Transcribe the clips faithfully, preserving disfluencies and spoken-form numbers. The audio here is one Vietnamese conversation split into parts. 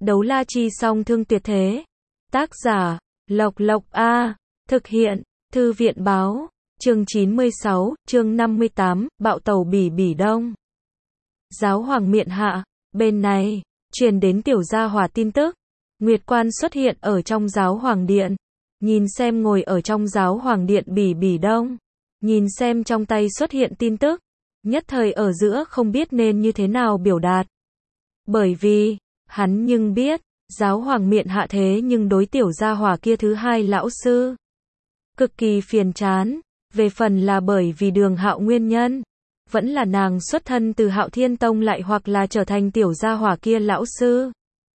Đấu la chi song thương tuyệt thế. Tác giả, Lộc Lộc A. Thực hiện, Thư viện báo. Chương chín mươi sáu, chương năm mươi tám, bạo tàu Bỉ Bỉ Đông. Giáo hoàng miện hạ, bên này, truyền đến tiểu gia hỏa tin tức. Nguyệt Quan xuất hiện ở trong giáo hoàng điện. Nhìn xem ngồi ở trong giáo hoàng điện Bỉ Bỉ Đông. Nhìn xem trong tay xuất hiện tin tức. Nhất thời ở giữa không biết nên như thế nào biểu đạt. Bởi vì, hắn nhưng biết, giáo hoàng miện hạ thế nhưng đối tiểu gia hỏa kia thứ hai lão sư. Cực kỳ phiền chán, về phần là bởi vì Đường Hạo nguyên nhân, vẫn là nàng xuất thân từ Hạo Thiên Tông lại hoặc là trở thành tiểu gia hỏa kia lão sư.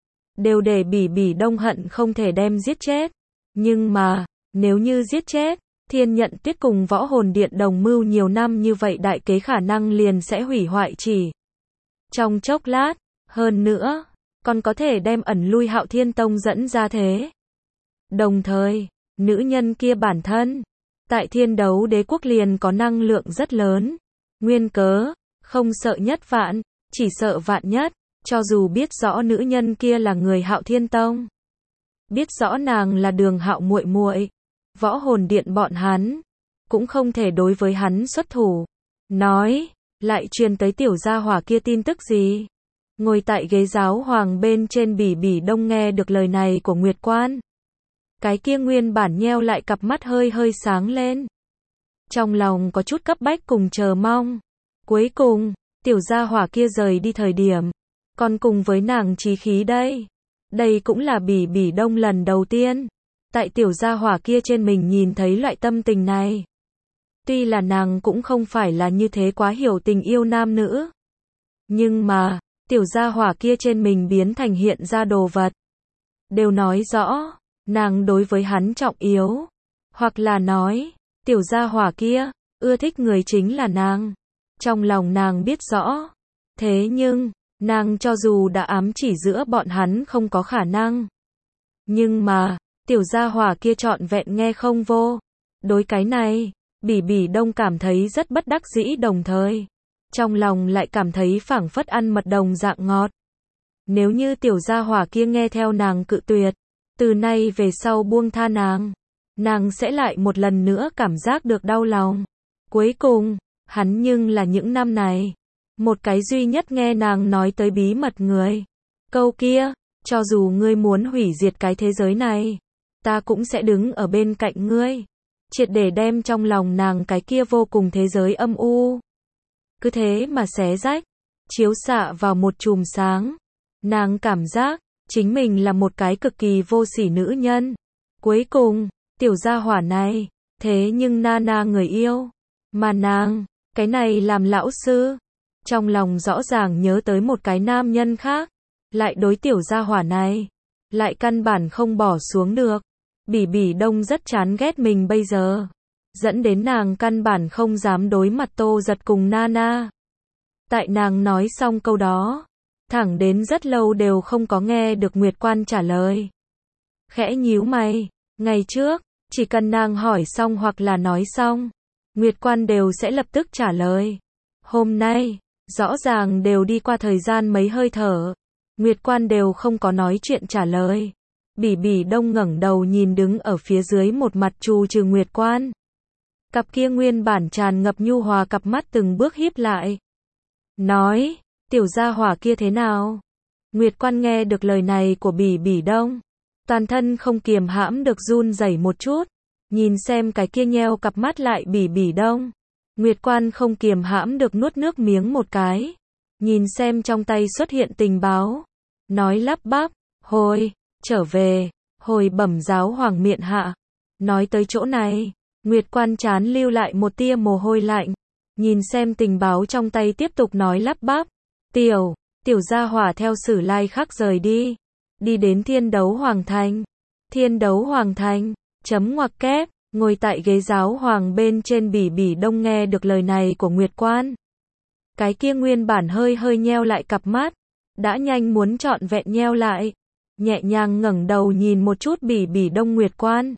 Đều để Bỉ Bỉ Đông hận không thể đem giết chết. Nhưng mà, nếu như giết chết, Thiên Nhận Tuyết cùng Võ Hồn Điện đồng mưu nhiều năm như vậy đại kế khả năng liền sẽ hủy hoại chỉ trong chốc lát, hơn nữa, còn có thể đem ẩn lui Hạo Thiên Tông dẫn ra thế. Đồng thời, nữ nhân kia bản thân, tại Thiên Đấu Đế quốc liền có năng lượng rất lớn. Nguyên cớ, không sợ nhất vạn, chỉ sợ vạn nhất, cho dù biết rõ nữ nhân kia là người Hạo Thiên Tông. Biết rõ nàng là Đường Hạo muội muội, Võ Hồn Điện bọn hắn, cũng không thể đối với hắn xuất thủ. Nói, lại truyền tới tiểu gia hỏa kia tin tức gì? Ngồi tại ghế giáo hoàng bên trên Bỉ Bỉ Đông nghe được lời này của Nguyệt Quan. Cái kia nguyên bản nheo lại cặp mắt hơi hơi sáng lên. Trong lòng có chút cấp bách cùng chờ mong. Cuối cùng, tiểu gia hỏa kia rời đi thời điểm, còn cùng với nàng chí khí đây. Đây cũng là Bỉ Bỉ Đông lần đầu tiên, tại tiểu gia hỏa kia trên mình nhìn thấy loại tâm tình này. Tuy là nàng cũng không phải là như thế quá hiểu tình yêu nam nữ. Nhưng mà, tiểu gia hỏa kia trên mình biến thành hiện ra đồ vật. Đều nói rõ, nàng đối với hắn trọng yếu. Hoặc là nói, tiểu gia hỏa kia, ưa thích người chính là nàng. Trong lòng nàng biết rõ. Thế nhưng, nàng cho dù đã ám chỉ giữa bọn hắn không có khả năng. Nhưng mà, tiểu gia hỏa kia trọn vẹn nghe không vô. Đối cái này, Bỉ Bỉ Đông cảm thấy rất bất đắc dĩ đồng thời. Trong lòng lại cảm thấy phảng phất ăn mật đồng dạng ngọt. Nếu như tiểu gia hỏa kia nghe theo nàng cự tuyệt, từ nay về sau buông tha nàng, nàng sẽ lại một lần nữa cảm giác được đau lòng. Cuối cùng, hắn nhưng là những năm này, một cái duy nhất nghe nàng nói tới bí mật người. Câu kia, cho dù ngươi muốn hủy diệt cái thế giới này, ta cũng sẽ đứng ở bên cạnh ngươi. Triệt để đem trong lòng nàng cái kia vô cùng thế giới âm u. Cứ thế mà xé rách, chiếu xạ vào một chùm sáng. Nàng cảm giác, chính mình là một cái cực kỳ vô sỉ nữ nhân. Cuối cùng, tiểu gia hỏa này, thế nhưng Nana người yêu. Mà nàng, cái này làm lão sư. Trong lòng rõ ràng nhớ tới một cái nam nhân khác. Lại đối tiểu gia hỏa này. Lại căn bản không bỏ xuống được. Bỉ Bỉ Đông rất chán ghét mình bây giờ. Dẫn đến nàng căn bản không dám đối mặt Tô Giật cùng Nana. Tại nàng nói xong câu đó, thẳng đến rất lâu đều không có nghe được Nguyệt Quan trả lời. Khẽ nhíu mày, ngày trước, chỉ cần nàng hỏi xong hoặc là nói xong, Nguyệt Quan đều sẽ lập tức trả lời. Hôm nay, rõ ràng đều đi qua thời gian mấy hơi thở, Nguyệt Quan đều không có nói chuyện trả lời. Bỉ Bỉ Đông ngẩng đầu nhìn đứng ở phía dưới một mặt trù trừ Nguyệt Quan. Cặp kia nguyên bản tràn ngập nhu hòa cặp mắt từng bước híp lại. Nói, tiểu gia hỏa kia thế nào? Nguyệt Quan nghe được lời này của Bỉ Bỉ Đông. Toàn thân không kiềm hãm được run rẩy một chút. Nhìn xem cái kia nheo cặp mắt lại Bỉ Bỉ Đông. Nguyệt Quan không kiềm hãm được nuốt nước miếng một cái. Nhìn xem trong tay xuất hiện tình báo. Nói lắp bắp, hồi, trở về, hồi bẩm giáo hoàng miện hạ. Nói tới chỗ này. Nguyệt Quan chán lưu lại một tia mồ hôi lạnh. Nhìn xem tình báo trong tay tiếp tục nói lắp bắp. Tiểu, tiểu gia hỏa theo Sử Lai Khắc rời đi. Đi đến Thiên Đấu Hoàng Thành. Thiên Đấu Hoàng Thành, chấm ngoặc kép, ngồi tại ghế giáo hoàng bên trên Bỉ Bỉ Đông nghe được lời này của Nguyệt Quan. Cái kia nguyên bản hơi hơi nheo lại cặp mắt. Đã nhanh muốn trọn vẹn nheo lại. Nhẹ nhàng ngẩng đầu nhìn một chút Bỉ Bỉ Đông Nguyệt Quan.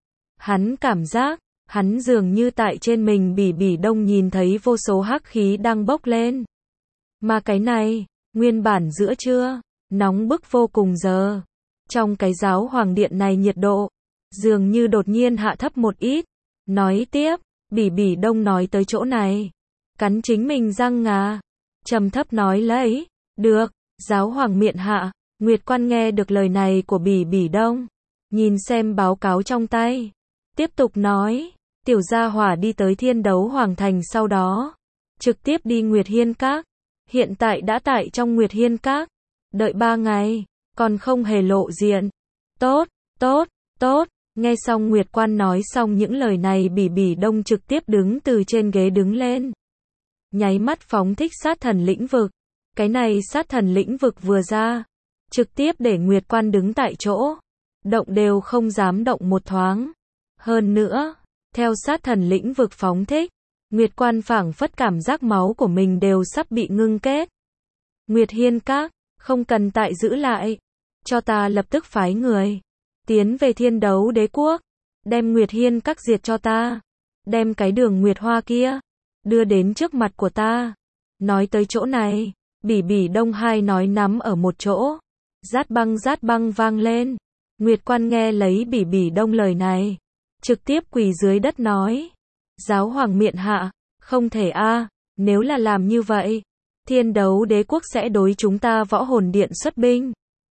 Hắn cảm giác, hắn dường như tại trên mình Bỉ Bỉ Đông nhìn thấy vô số hắc khí đang bốc lên. Mà cái này, nguyên bản giữa trưa, nóng bức vô cùng giờ. Trong cái giáo hoàng điện này nhiệt độ, dường như đột nhiên hạ thấp một ít. Nói tiếp, Bỉ Bỉ Đông nói tới chỗ này, cắn chính mình răng ngà, trầm thấp nói lấy, được, giáo hoàng miện hạ. Nguyệt Quan nghe được lời này của Bỉ Bỉ Đông, nhìn xem báo cáo trong tay, tiếp tục nói, tiểu gia hỏa đi tới Thiên Đấu Hoàng Thành sau đó, trực tiếp đi Nguyệt Hiên Các, hiện tại đã tại trong Nguyệt Hiên Các, đợi ba ngày, còn không hề lộ diện. Tốt, tốt, tốt, nghe xong Nguyệt Quan nói xong những lời này Bỉ Bỉ Đông trực tiếp đứng từ trên ghế đứng lên. Nháy mắt phóng thích sát thần lĩnh vực, cái này sát thần lĩnh vực vừa ra, trực tiếp để Nguyệt Quan đứng tại chỗ, động đều không dám động một thoáng. Hơn nữa, theo sát thần lĩnh vực phóng thích, Nguyệt Quan phảng phất cảm giác máu của mình đều sắp bị ngưng kết. Nguyệt Hiên Các, không cần tại giữ lại, cho ta lập tức phái người tiến về Thiên Đấu Đế Quốc, đem Nguyệt Hiên Các diệt cho ta, đem cái đường Nguyệt Hoa kia đưa đến trước mặt của ta. Nói tới chỗ này, Bỉ Bỉ Đông hai nói nắm ở một chỗ, rát băng rát băng vang lên. Nguyệt Quan nghe lấy Bỉ Bỉ Đông lời này, trực tiếp quỳ dưới đất nói, giáo hoàng miện hạ, không thể a, nếu là làm như vậy, Thiên Đấu Đế Quốc sẽ đối chúng ta Võ Hồn Điện xuất binh.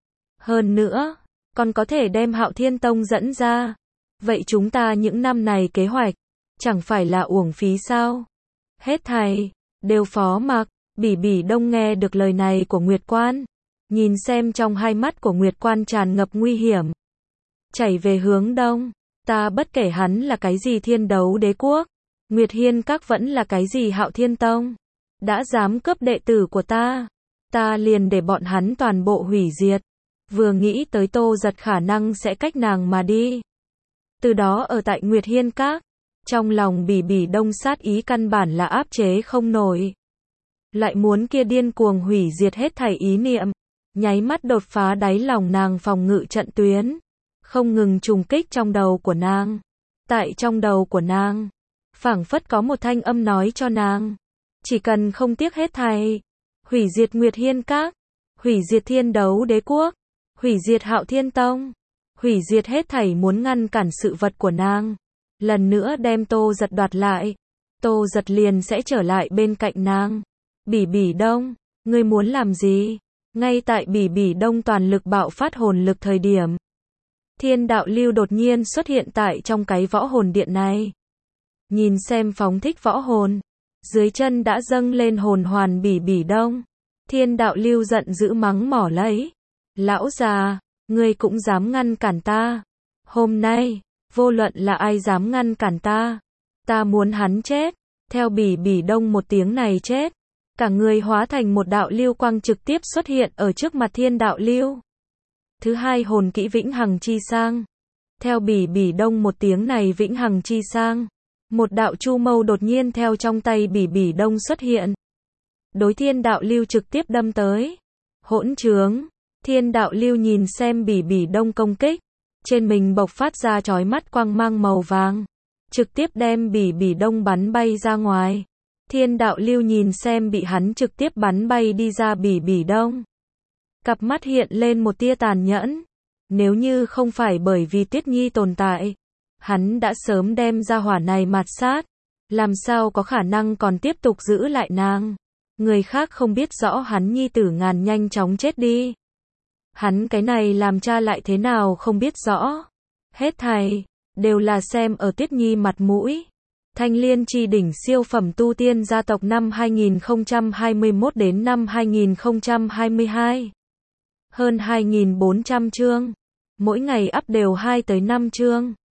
Hơn nữa, còn có thể đem Hạo Thiên Tông dẫn ra. Vậy chúng ta những năm này kế hoạch, chẳng phải là uổng phí sao? Hết thảy đều phó mặc. Bỉ Bỉ Đông nghe được lời này của Nguyệt Quan, nhìn xem trong hai mắt của Nguyệt Quan tràn ngập nguy hiểm. Chảy về hướng đông, ta bất kể hắn là cái gì Thiên Đấu Đế Quốc, Nguyệt Hiên Các vẫn là cái gì Hạo Thiên Tông, đã dám cướp đệ tử của ta, ta liền để bọn hắn toàn bộ hủy diệt. Vừa nghĩ tới Tô Giật khả năng sẽ cách nàng mà đi, từ đó ở tại Nguyệt Hiên Các, trong lòng Bỉ Bỉ Đông sát ý căn bản là áp chế không nổi. Lại muốn kia điên cuồng hủy diệt hết thảy ý niệm, nháy mắt đột phá đáy lòng nàng phòng ngự trận tuyến, không ngừng trùng kích trong đầu của nàng. Tại trong đầu của nàng, phảng phất có một thanh âm nói cho nàng, chỉ cần không tiếc hết thảy, hủy diệt Nguyệt Hiên Các, hủy diệt Thiên Đấu Đế Quốc, hủy diệt Hạo Thiên Tông, hủy diệt hết thảy muốn ngăn cản sự vật của nàng, lần nữa đem Tô Giật đoạt lại, Tô Giật liền sẽ trở lại bên cạnh nàng. Bỉ Bỉ Đông, ngươi muốn làm gì? Ngay tại Bỉ Bỉ Đông toàn lực bạo phát hồn lực thời điểm, Thiên Đạo Lưu đột nhiên xuất hiện tại trong cái võ hồn điện này. Nhìn xem phóng thích võ hồn, dưới chân đã dâng lên hồn hoàn Bỉ Bỉ Đông. Thiên Đạo Lưu giận dữ mắng mỏ lấy, lão già, ngươi cũng dám ngăn cản ta. Hôm nay, vô luận là ai dám ngăn cản ta, ta muốn hắn chết. Theo Bỉ Bỉ Đông một tiếng này chết, cả người hóa thành một đạo lưu quang trực tiếp xuất hiện ở trước mặt Thiên Đạo Lưu. Thứ hai hồn kỹ Vĩnh Hằng Chi Sang. Theo Bỉ Bỉ Đông một tiếng này Vĩnh Hằng Chi Sang, một đạo chu mâu đột nhiên theo trong tay Bỉ Bỉ Đông xuất hiện, đối Thiên Đạo Lưu trực tiếp đâm tới. Hỗn trướng! Thiên Đạo Lưu nhìn xem Bỉ Bỉ Đông công kích, trên mình bộc phát ra chói mắt quang mang màu vàng, trực tiếp đem Bỉ Bỉ Đông bắn bay ra ngoài. Thiên Đạo Lưu nhìn xem bị hắn trực tiếp bắn bay đi ra Bỉ Bỉ Đông, cặp mắt hiện lên một tia tàn nhẫn. Nếu như không phải bởi vì Tuyết Nhi tồn tại, hắn đã sớm đem ra hỏa này mạt sát, làm sao có khả năng còn tiếp tục giữ lại nàng. Người khác không biết rõ hắn nhi tử ngàn nhanh chóng chết đi, hắn cái này làm cha lại thế nào không biết rõ. Hết thảy đều là xem ở Tuyết Nhi mặt mũi. Thanh Liên Chi Đỉnh siêu phẩm tu tiên gia tộc năm hai nghìn không trăm hai mươi mốt đến năm hai nghìn không trăm hai mươi hai. Hơn hai nghìn bốn trăm chương, mỗi ngày up đều hai tới năm chương.